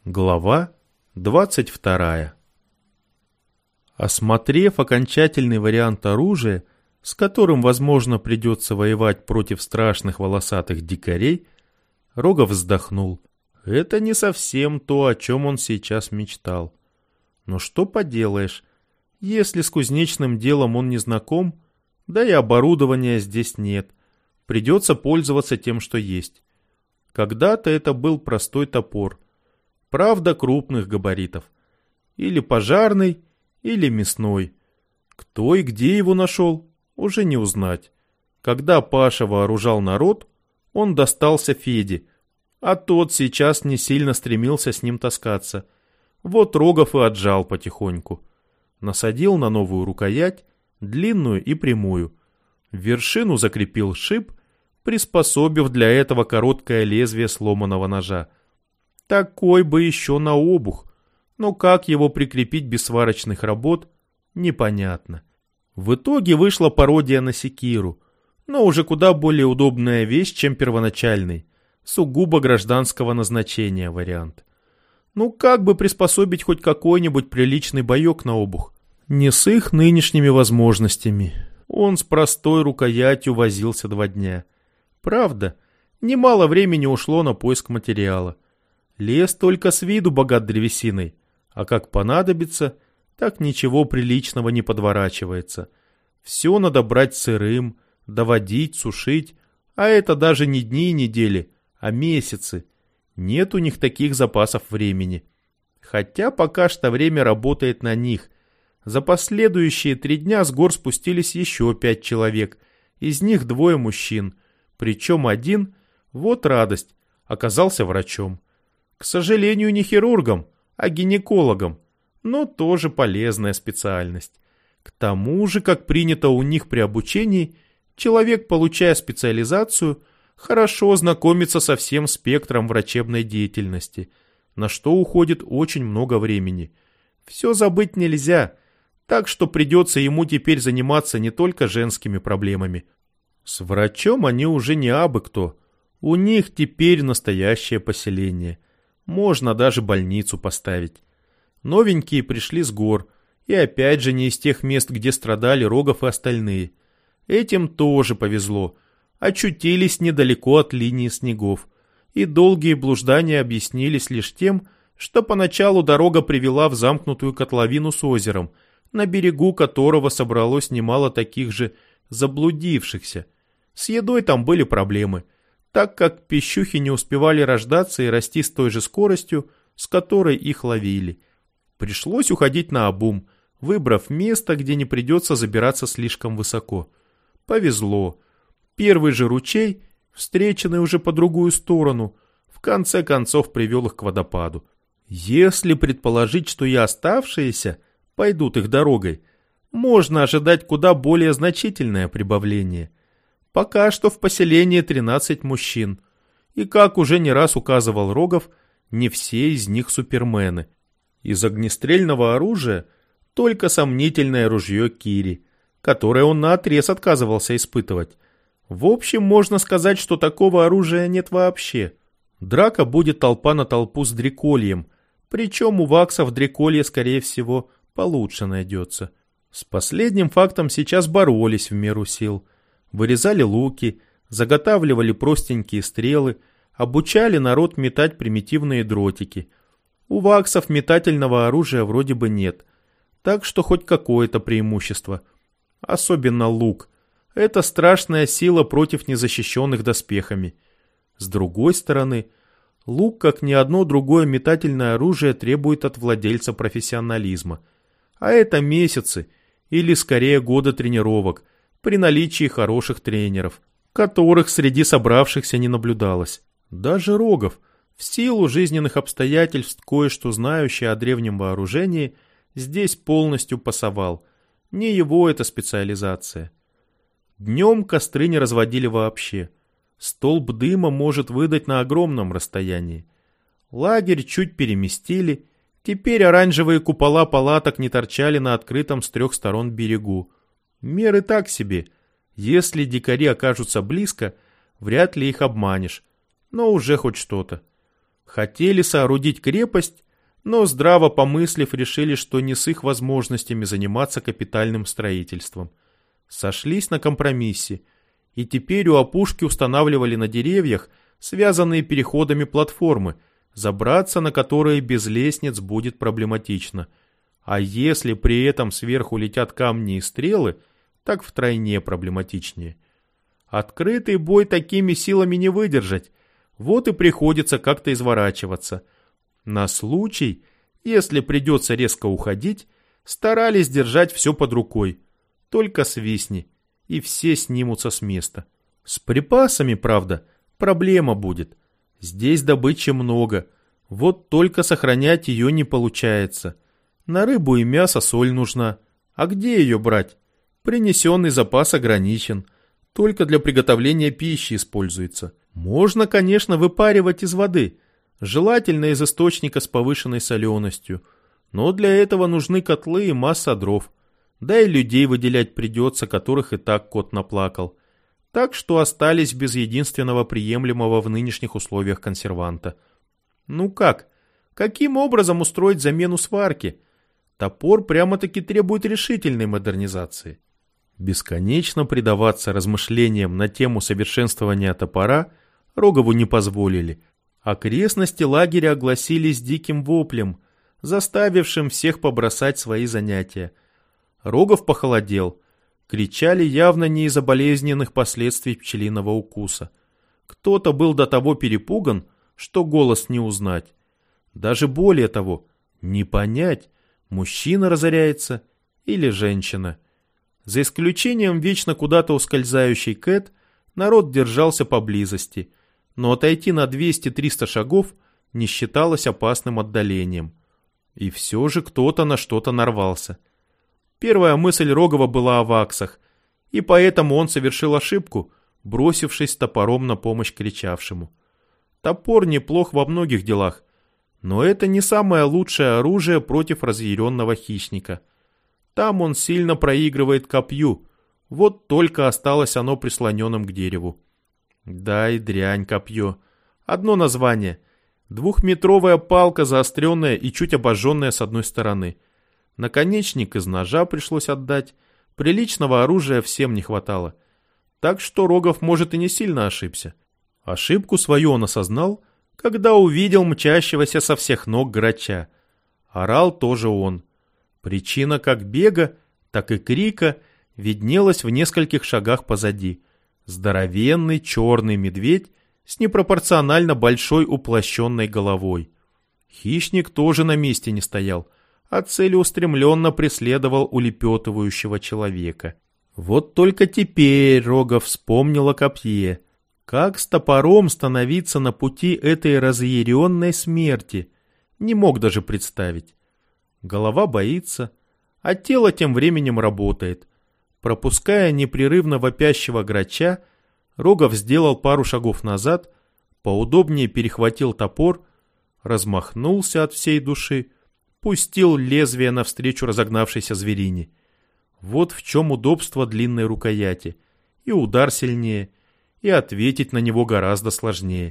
Глава 22. Осмотрев окончательный вариант оружия, с которым, возможно, придется воевать против страшных волосатых дикарей, Рогов вздохнул. Это не совсем то, о чем он сейчас мечтал. Но что поделаешь, если с кузнечным делом он не знаком, да и оборудования здесь нет, придется пользоваться тем, что есть. Когда-то это был простой топор, правда, крупных габаритов. Или пожарный, или мясной. Кто и где его нашел, уже не узнать. Когда Паша вооружал народ, он достался Феде, а тот сейчас не сильно стремился с ним таскаться. Вот Рогов и отжал потихоньку. Насадил на новую рукоять, длинную и прямую. В вершину закрепил шип, приспособив для этого короткое лезвие сломанного ножа. Такой бы еще на обух, но как его прикрепить без сварочных работ, непонятно. В итоге вышла пародия на секиру, но уже куда более удобная вещь, чем первоначальный, сугубо гражданского назначения вариант. Ну как бы приспособить хоть какой-нибудь приличный боек на обух? Не с их нынешними возможностями. Он с простой рукоятью возился 2 дня. Правда, немало времени ушло на поиск материала. Лес только с виду богат древесиной, а как понадобится, так ничего приличного не подворачивается. Все надо брать сырым, доводить, сушить, а это даже не дни и недели, а месяцы. Нет у них таких запасов времени. Хотя пока что время работает на них. За последующие 3 дня с гор спустились еще 5 человек, из них 2 мужчин, причем один, вот радость, оказался врачом. К сожалению, не хирургом, а гинекологом, но тоже полезная специальность. К тому же, как принято у них при обучении, человек, получая специализацию, хорошо знакомится со всем спектром врачебной деятельности, на что уходит очень много времени. Все забыть нельзя, так что придется ему теперь заниматься не только женскими проблемами. С врачом они уже не абы кто, у них теперь настоящее поселение. Можно даже больницу поставить. Новенькие пришли с гор, и опять же не из тех мест, где страдали Рогов и остальные. Этим тоже повезло. Очутились недалеко от линии снегов, и долгие блуждания объяснились лишь тем, что поначалу дорога привела в замкнутую котловину с озером, на берегу которого собралось немало таких же заблудившихся. С едой там были проблемы, так как пищухи не успевали рождаться и расти с той же скоростью, с которой их ловили. Пришлось уходить наобум, выбрав место, где не придется забираться слишком высоко. Повезло. Первый же ручей, встреченный уже по другую сторону, в конце концов привел их к водопаду. Если предположить, что и оставшиеся пойдут их дорогой, можно ожидать куда более значительное прибавление. Пока что в поселении 13 мужчин, и, как уже не раз указывал Рогов, не все из них супермены. Из огнестрельного оружия только сомнительное ружье Кири, которое он наотрез отказывался испытывать. В общем, можно сказать, что такого оружия нет вообще. Драка будет толпа на толпу с дрекольем, причем у ваксов дреколье, скорее всего, получше найдется. С последним фактом сейчас боролись в меру сил. Вырезали луки, заготавливали простенькие стрелы, обучали народ метать примитивные дротики. У ваксов метательного оружия вроде бы нет, так что хоть какое-то преимущество. Особенно лук. Это страшная сила против незащищенных доспехами. С другой стороны, лук, как ни одно другое метательное оружие, требует от владельца профессионализма. А это месяцы, или скорее годы тренировок, при наличии хороших тренеров, которых среди собравшихся не наблюдалось. Даже Рогов, в силу жизненных обстоятельств, кое-что знающий о древнем вооружении, здесь полностью пасовал. Не его это специализация. Днем костры не разводили вообще. Столб дыма может выдать на огромном расстоянии. Лагерь чуть переместили, теперь оранжевые купола палаток не торчали на открытом с 3 сторон берегу. Меры так себе. Если дикари окажутся близко, вряд ли их обманешь, но уже хоть что-то. Хотели соорудить крепость, но, здраво помыслив, решили, что не с их возможностями заниматься капитальным строительством. Сошлись на компромиссе, и теперь у опушки устанавливали на деревьях связанные переходами платформы, забраться на которые без лестниц будет проблематично. А если при этом сверху летят камни и стрелы, так втройне проблематичнее. Открытый бой такими силами не выдержать, вот и приходится как-то изворачиваться. На случай, если придется резко уходить, старались держать все под рукой. Только свистни, и все снимутся с места. С припасами, правда, проблема будет. Здесь добычи много, вот только сохранять ее не получается. На рыбу и мясо соль нужна. А где ее брать? Принесенный запас ограничен. Только для приготовления пищи используется. Можно, конечно, выпаривать из воды, желательно из источника с повышенной соленостью, но для этого нужны котлы и масса дров. Да и людей выделять придется, которых и так кот наплакал. Так что остались без единственного приемлемого в нынешних условиях консерванта. Ну как? Каким образом устроить замену сварки? Топор прямо-таки требует решительной модернизации. Бесконечно предаваться размышлениям на тему совершенствования топора Рогову не позволили. Окрестности лагеря огласились диким воплем, заставившим всех побросать свои занятия. Рогов похолодел. Кричали явно не из-за болезненных последствий пчелиного укуса. Кто-то был до того перепуган, что голос не узнать. Даже более того, не понять, мужчина разоряется или женщина. За исключением вечно куда-то ускользающей Кэт, народ держался поблизости, но отойти на 200-300 шагов не считалось опасным отдалением. И все же кто-то на что-то нарвался. Первая мысль Рогова была о ваксах, и поэтому он совершил ошибку, бросившись топором на помощь кричавшему. Топор неплох во многих делах, но это не самое лучшее оружие против разъяренного хищника. Там он сильно проигрывает копью, вот только осталось оно прислоненным к дереву. Да и дрянь копье. Одно название. 2-метровая палка, заостренная и чуть обожженная с одной стороны. Наконечник из ножа пришлось отдать. Приличного оружия всем не хватало. Так что Рогов, может, и не сильно ошибся. Ошибку свою он осознал, когда увидел мчащегося со всех ног грача. Орал тоже он. Причина как бега, так и крика виднелась в нескольких шагах позади. Здоровенный черный медведь с непропорционально большой уплощенной головой. Хищник тоже на месте не стоял, а целеустремленно преследовал улепетывающего человека. Вот только теперь Рогов вспомнил о копье. Как с топором становиться на пути этой разъяренной смерти? Не мог даже представить. Голова боится, а тело тем временем работает. Пропуская непрерывно вопящего грача, Рогов сделал пару шагов назад, поудобнее перехватил топор, размахнулся от всей души, пустил лезвие навстречу разогнавшейся зверине. Вот в чем удобство длинной рукояти. И удар сильнее, и ответить на него гораздо сложнее.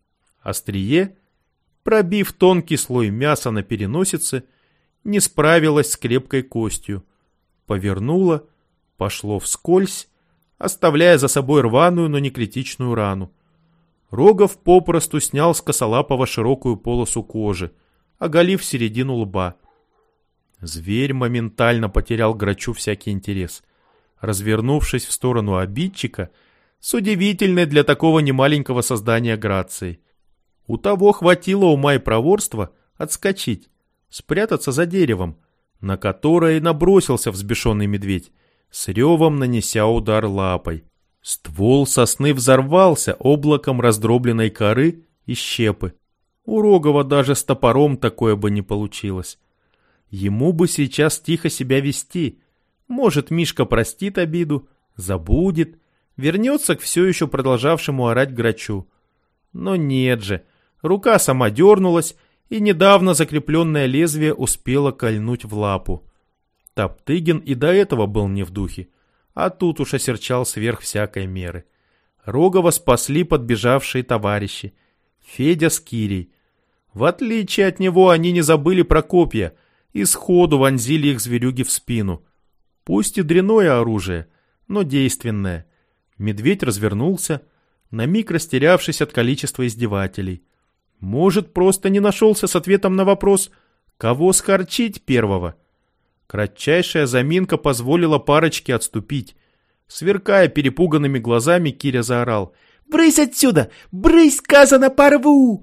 Острие, пробив тонкий слой мяса на переносице, не справилось с крепкой костью. Повернуло, пошло вскользь, оставляя за собой рваную, но не критичную рану. Рогов попросту снял с косолапого широкую полосу кожи, оголив середину лба. Зверь моментально потерял грачу всякий интерес. Развернувшись в сторону обидчика, с удивительной для такого немаленького создания грацией. У того хватило ума и проворства отскочить, спрятаться за деревом, на которое и набросился взбешенный медведь, с ревом нанеся удар лапой. Ствол сосны взорвался облаком раздробленной коры и щепы. У Рогова даже с топором такое бы не получилось. Ему бы сейчас тихо себя вести. Может, Мишка простит обиду, забудет, вернется к все еще продолжавшему орать грачу. Но нет же, рука сама дернулась, и недавно закрепленное лезвие успело кольнуть в лапу. Топтыгин и до этого был не в духе, а тут уж осерчал сверх всякой меры. Рогова спасли подбежавшие товарищи. Федя с Кирей. В отличие от него они не забыли про копья и сходу вонзили их зверюги в спину. Пусть и дряное оружие, но действенное. Медведь развернулся, на миг растерявшись от количества издевателей. Может, просто не нашелся с ответом на вопрос, кого схорчить первого? Кратчайшая заминка позволила парочке отступить. Сверкая перепуганными глазами, Киря заорал: «Брысь отсюда! Брысь, сказано, порву!»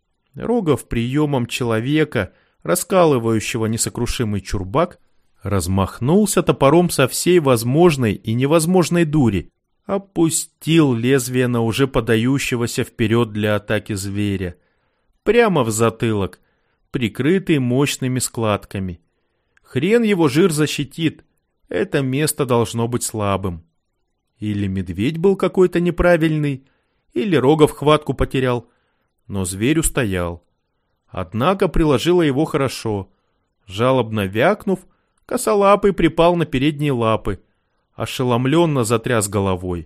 Рогов приемом человека, раскалывающего несокрушимый чурбак, размахнулся топором со всей возможной и невозможной дури, опустил лезвие на уже подающегося вперед для атаки зверя. Прямо в затылок, прикрытый мощными складками. Хрен его жир защитит, это место должно быть слабым. Или медведь был какой-то неправильный, или Рогов хватку потерял, но зверь устоял. Однако приложила его хорошо. Жалобно вякнув, косолапый припал на передние лапы, ошеломленно затряс головой.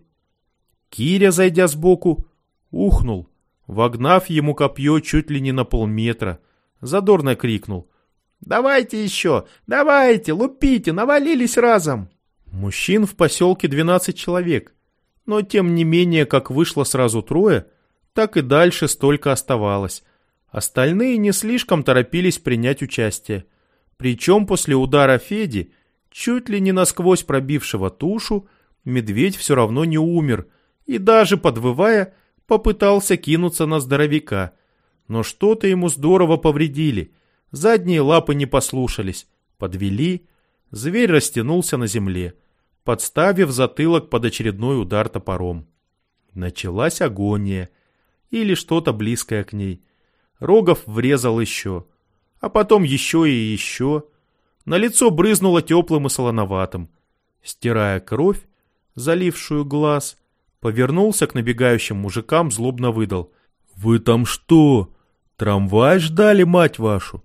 Киря, зайдя сбоку, ухнул, вогнав ему копье чуть ли не на полметра, задорно крикнул: «Давайте еще! Давайте! Лупите! Навалились разом!» Мужчин в поселке 12 человек, но тем не менее, как вышло сразу трое, так и дальше столько оставалось. Остальные не слишком торопились принять участие. Причем после удара Феди, чуть ли не насквозь пробившего тушу, медведь все равно не умер и даже, подвывая, попытался кинуться на здоровяка. Но что-то ему здорово повредили. Задние лапы не послушались, подвели. Зверь растянулся на земле, подставив затылок под очередной удар топором. Началась агония. Или что-то близкое к ней. Рогов врезал еще. А потом еще и еще. На лицо брызнуло теплым и солоноватым. Стирая кровь, залившую глаз, повернулся к набегающим мужикам, злобно выдал: «Вы там что, трамвай ждали, мать вашу?»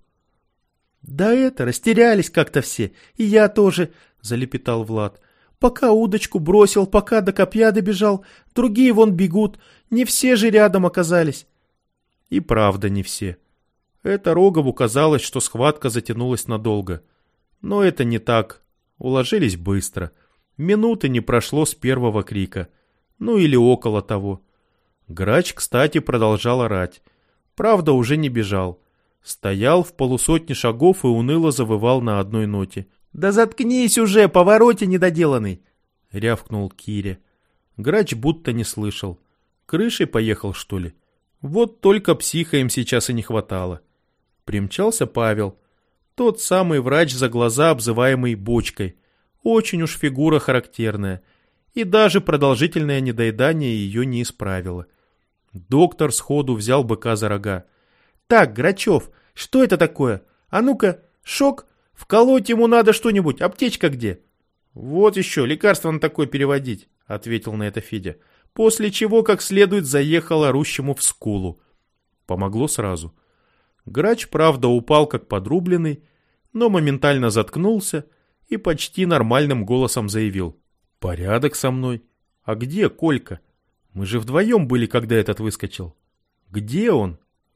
«Да это, растерялись как-то все, и я тоже», — залепетал Влад. «Пока удочку бросил, пока до копья добежал, другие вон бегут, не все же рядом оказались». И правда не все. Это Рогову казалось, что схватка затянулась надолго. Но это не так. Уложились быстро. Минуты не прошло с первого крика. Ну или около того. Грач, кстати, продолжал орать. Правда, уже не бежал. Стоял в полусотни шагов и уныло завывал на одной ноте. «Да заткнись уже, повороте недоделанный!» — рявкнул Киря. Грач будто не слышал. Крышей поехал, что ли? Вот только психа им сейчас и не хватало. Примчался Павел. Тот самый врач за глаза, обзываемый Бочкой. Очень уж фигура характерная. И даже продолжительное недоедание ее не исправило. Доктор сходу взял быка за рога. «Так, Грачев, что это такое? А ну-ка, шок, вколоть ему надо что-нибудь, аптечка где?» «Вот еще, лекарство на такое переводить», — ответил на это Федя. После чего как следует заехал орущему в скулу. Помогло сразу. Грач, правда, упал как подрубленный, но моментально заткнулся и почти нормальным голосом заявил: «Порядок со мной. А где Колька? Мы же вдвоем были, когда этот выскочил. Где он?»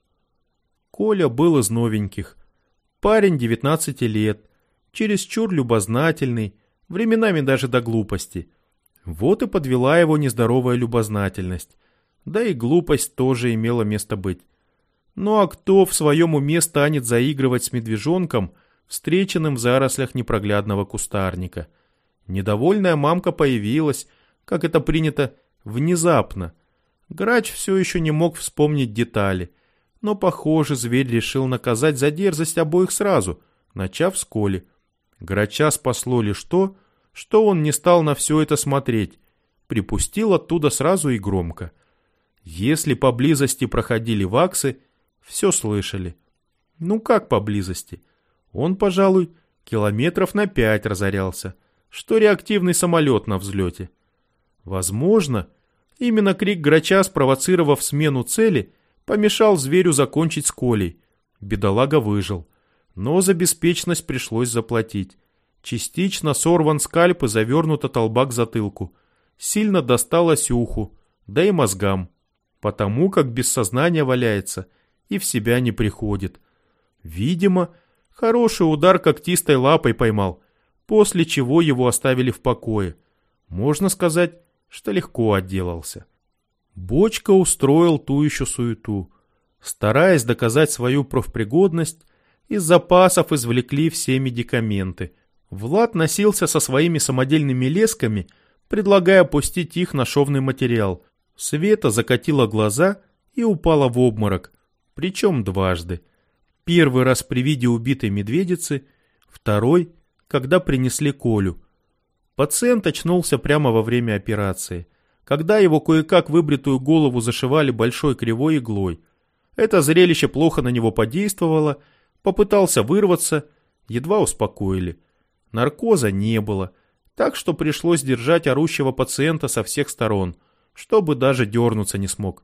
Коля был из новеньких. Парень 19 лет, чересчур любознательный, временами даже до глупости. Вот и подвела его нездоровая любознательность. Да и глупость тоже имела место быть. Ну а кто в своем уме станет заигрывать с медвежонком, встреченным в зарослях непроглядного кустарника? Недовольная мамка появилась, как это принято, внезапно. Грач все еще не мог вспомнить детали, но, похоже, зверь решил наказать за дерзость обоих сразу, начав с Коли. Грача спасло лишь то, что он не стал на все это смотреть, припустил оттуда сразу и громко. Если поблизости проходили ваксы, все слышали. Ну как поблизости? Он, пожалуй, километров на 5 разорялся, что реактивный самолет на взлете. Возможно, именно крик Грача, спровоцировав смену цели, помешал зверю закончить с Колей. Бедолага выжил, но за беспечность пришлось заплатить. Частично сорван скальп и завернут от лба к затылку. Сильно досталось уху, да и мозгам. Потому как без сознания валяется. и в себя не приходит. Видимо, хороший удар когтистой лапой поймал, после чего его оставили в покое. Можно сказать, что легко отделался. Бочка устроил ту еще суету. Стараясь доказать свою профпригодность, из запасов извлекли все медикаменты. Влад носился со своими самодельными лесками, предлагая пустить их на шовный материал. Света закатила глаза и упала в обморок, причем дважды. Первый раз при виде убитой медведицы, второй, когда принесли Колю. Пациент очнулся прямо во время операции, когда его кое-как выбритую голову зашивали большой кривой иглой. Это зрелище плохо на него подействовало, попытался вырваться, едва успокоили. Наркоза не было, так что пришлось держать орущего пациента со всех сторон, чтобы даже дернуться не смог.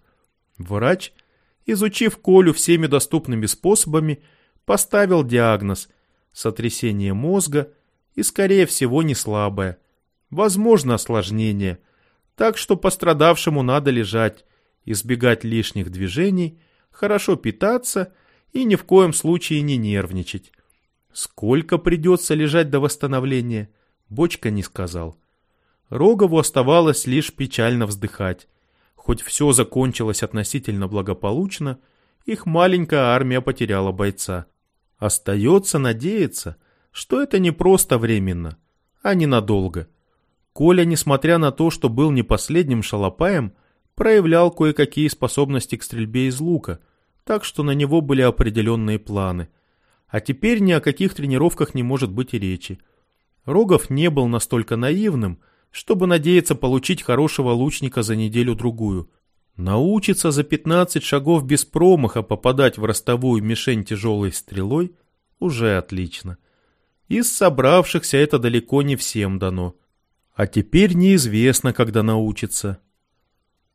Врач, изучив Колю всеми доступными способами, поставил диагноз – сотрясение мозга и, скорее всего, не слабое. Возможно, осложнение, так что пострадавшему надо лежать, избегать лишних движений, хорошо питаться и ни в коем случае не нервничать. Сколько придется лежать до восстановления, Бочка не сказал. Рогову оставалось лишь печально вздыхать. Хоть все закончилось относительно благополучно, их маленькая армия потеряла бойца. Остается надеяться, что это не просто временно, а ненадолго. Коля, несмотря на то, что был не последним шалопаем, проявлял кое-какие способности к стрельбе из лука, так что на него были определенные планы. А теперь ни о каких тренировках не может быть и речи. Рогов не был настолько наивным, чтобы надеяться получить хорошего лучника за неделю-другую. Научиться за 15 шагов без промаха попадать в ростовую мишень тяжелой стрелой уже отлично. Из собравшихся это далеко не всем дано. А теперь неизвестно, когда научится.